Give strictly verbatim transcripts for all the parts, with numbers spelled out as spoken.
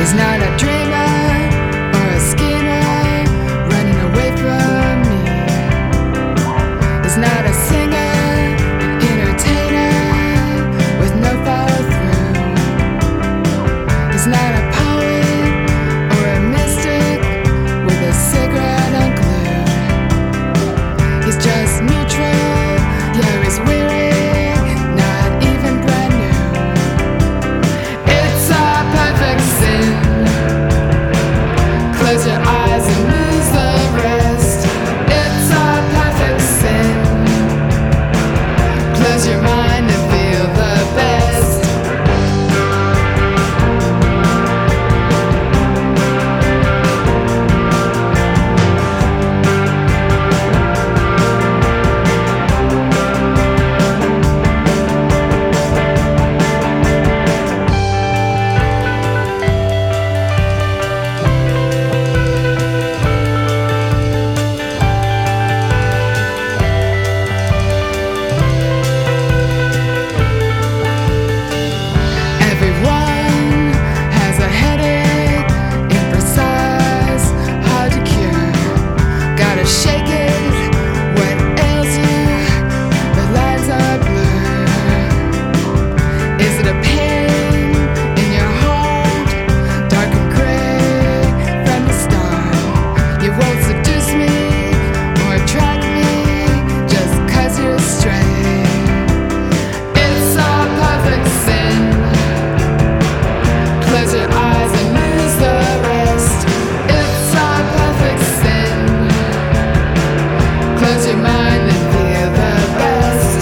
He's not a dreamer or a schemer running away from me. He's not a singer, an entertainer with no follow through. He's not a poet or a mystic with a cigarette unglued. He's just neutral, yeah, he's weary, not even brand new. It's a perfect sin. Close your eyes and lose the rest. It's a perfect sin. Close your mind and feel the best. Everyone has a headache, imprecise, hard to cure. Gotta shake it, what ails you? The lines are blurred. Is it a pain in your heart, dark and gray from the start? You won't seduce me or attract me just 'cause you're straight. It's a perfect sin. Close your eyes and lose the rest. It's a perfect sin. Close your mind and feel the best.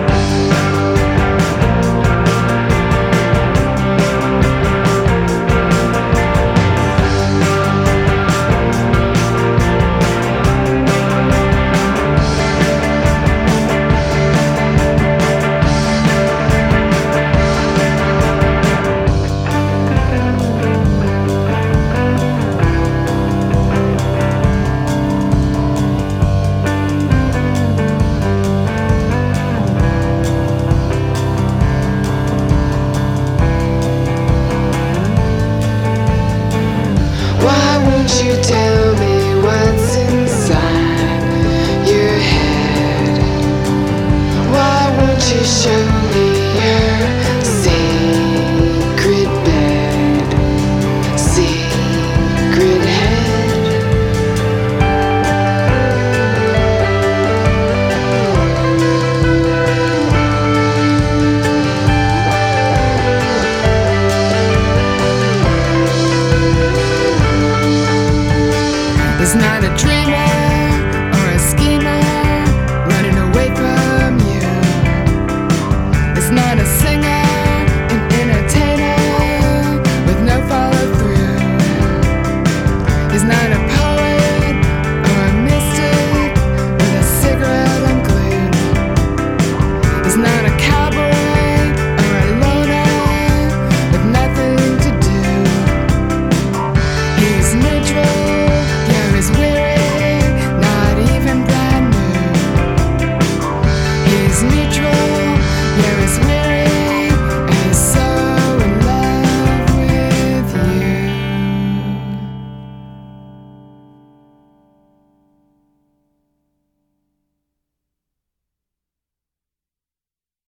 Why won't you tell me what's inside your head? Why won't you show me your secret bed, secret head? He's not a dreamer